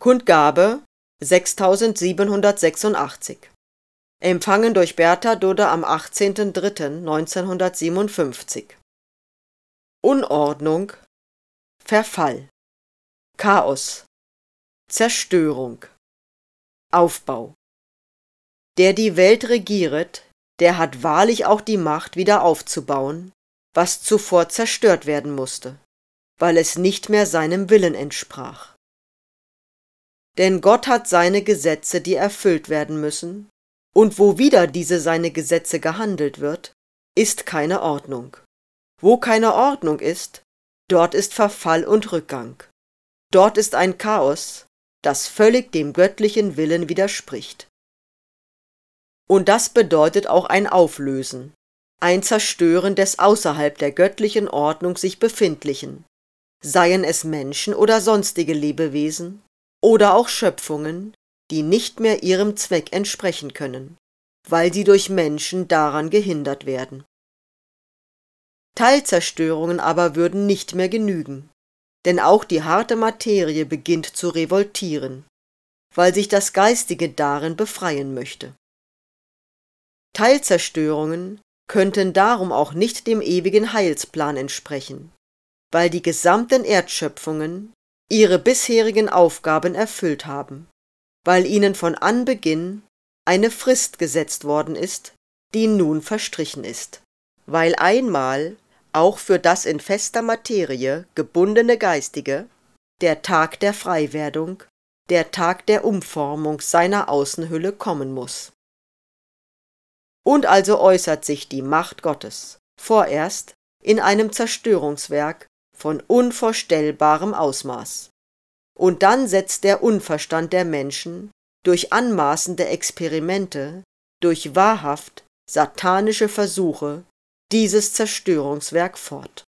Kundgabe 6786. Empfangen durch Bertha Dudde am 18.03.1957. Unordnung, Verfall, Chaos, Zerstörung, Aufbau. Der die Welt regieret, der hat wahrlich auch die Macht, wieder aufzubauen, was zuvor zerstört werden musste, weil es nicht mehr seinem Willen entsprach. Denn Gott hat seine Gesetze, die erfüllt werden müssen, und wo wider diese seine Gesetze gehandelt wird, ist keine Ordnung. Wo keine Ordnung ist, dort ist Verfall und Rückgang. Dort ist ein Chaos, das völlig dem göttlichen Willen widerspricht. Und das bedeutet auch ein Auflösen, ein Zerstören des außerhalb der göttlichen Ordnung sich Befindlichen, seien es Menschen oder sonstige Lebewesen oder auch Schöpfungen, die nicht mehr ihrem Zweck entsprechen können, weil sie durch Menschen daran gehindert werden. Teilzerstörungen aber würden nicht mehr genügen, denn auch die harte Materie beginnt zu revoltieren, weil sich das Geistige darin befreien möchte. Teilzerstörungen könnten darum auch nicht dem ewigen Heilsplan entsprechen, weil die gesamten Erdschöpfungen ihre bisherigen Aufgaben erfüllt haben, weil ihnen von Anbeginn eine Frist gesetzt worden ist, die nun verstrichen ist, weil einmal auch für das in fester Materie gebundene Geistige der Tag der Freiwerdung, der Tag der Umformung seiner Außenhülle kommen muss. Und also äußert sich die Macht Gottes vorerst in einem Zerstörungswerk von unvorstellbarem Ausmaß. Und dann setzt der Unverstand der Menschen durch anmaßende Experimente, durch wahrhaft satanische Versuche dieses Zerstörungswerk fort.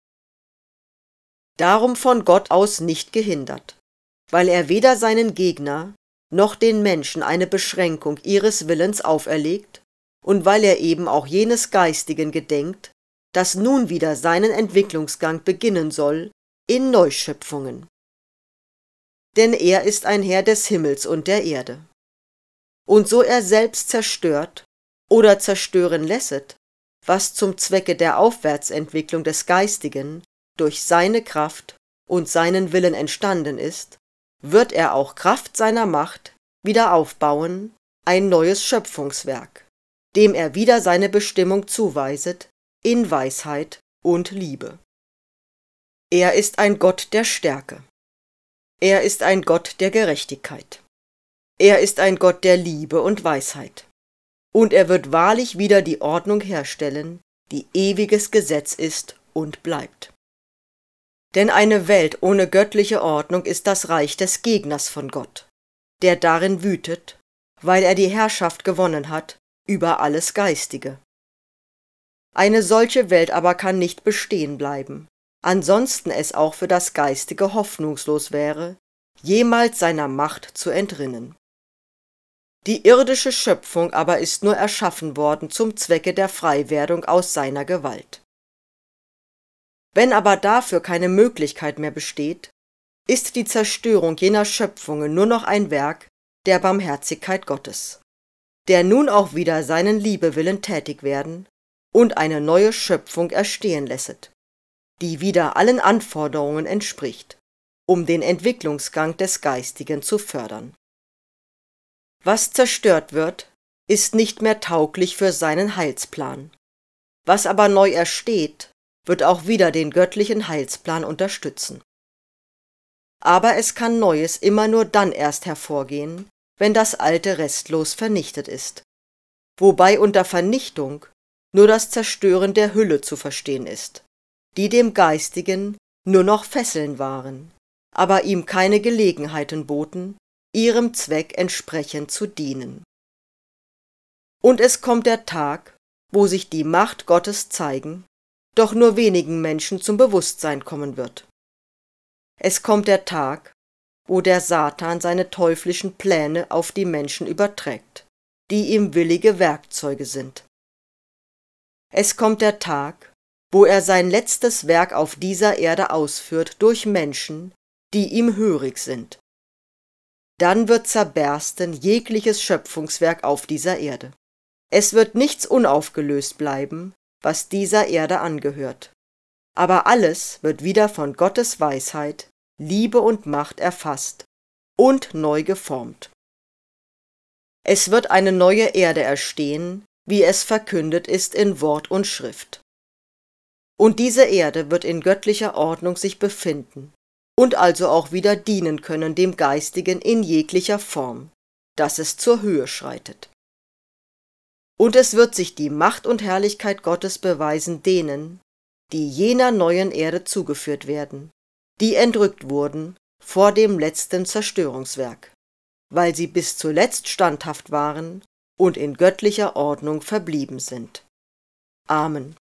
Darum von Gott aus nicht gehindert, weil er weder seinen Gegner noch den Menschen eine Beschränkung ihres Willens auferlegt und weil er eben auch jenes Geistigen gedenkt, das nun wieder seinen Entwicklungsgang beginnen soll in Neuschöpfungen. Denn er ist ein Herr des Himmels und der Erde. Und so er selbst zerstört oder zerstören lässet, was zum Zwecke der Aufwärtsentwicklung des Geistigen durch seine Kraft und seinen Willen entstanden ist, wird er auch Kraft seiner Macht wieder aufbauen, ein neues Schöpfungswerk, dem er wieder seine Bestimmung zuweiset, in Weisheit und Liebe. Er ist ein Gott der Stärke. Er ist ein Gott der Gerechtigkeit. Er ist ein Gott der Liebe und Weisheit. Und er wird wahrlich wieder die Ordnung herstellen, die ewiges Gesetz ist und bleibt. Denn eine Welt ohne göttliche Ordnung ist das Reich des Gegners von Gott, der darin wütet, weil er die Herrschaft gewonnen hat über alles Geistige. Eine solche Welt aber kann nicht bestehen bleiben, ansonsten es auch für das Geistige hoffnungslos wäre, jemals seiner Macht zu entrinnen. Die irdische Schöpfung aber ist nur erschaffen worden zum Zwecke der Freiwerdung aus seiner Gewalt. Wenn aber dafür keine Möglichkeit mehr besteht, ist die Zerstörung jener Schöpfungen nur noch ein Werk der Barmherzigkeit Gottes, der nun auch wieder seinen Liebewillen tätig werden und eine neue Schöpfung erstehen lässet, die wieder allen Anforderungen entspricht, um den Entwicklungsgang des Geistigen zu fördern. Was zerstört wird, ist nicht mehr tauglich für seinen Heilsplan. Was aber neu ersteht, wird auch wieder den göttlichen Heilsplan unterstützen. Aber es kann Neues immer nur dann erst hervorgehen, wenn das Alte restlos vernichtet ist, wobei unter Vernichtung nur das Zerstören der Hülle zu verstehen ist, die dem Geistigen nur noch Fesseln waren, aber ihm keine Gelegenheiten boten, ihrem Zweck entsprechend zu dienen. Und es kommt der Tag, wo sich die Macht Gottes zeigen, doch nur wenigen Menschen zum Bewusstsein kommen wird. Es kommt der Tag, wo der Satan seine teuflischen Pläne auf die Menschen überträgt, die ihm willige Werkzeuge sind. Es kommt der Tag, wo er sein letztes Werk auf dieser Erde ausführt durch Menschen, die ihm hörig sind. dann wird zerbersten jegliches Schöpfungswerk auf dieser Erde. Es wird nichts unaufgelöst bleiben, was dieser Erde angehört. Aber alles wird wieder von Gottes Weisheit, Liebe und Macht erfasst und neu geformt. Es wird eine neue Erde erstehen, wie es verkündet ist in Wort und Schrift. Und diese Erde wird in göttlicher Ordnung sich befinden und also auch wieder dienen können dem Geistigen in jeglicher Form, dass es zur Höhe schreitet. Und es wird sich die Macht und Herrlichkeit Gottes beweisen denen, die jener neuen Erde zugeführt werden, die entrückt wurden vor dem letzten Zerstörungswerk, weil sie bis zuletzt standhaft waren und in göttlicher Ordnung verblieben sind. Amen.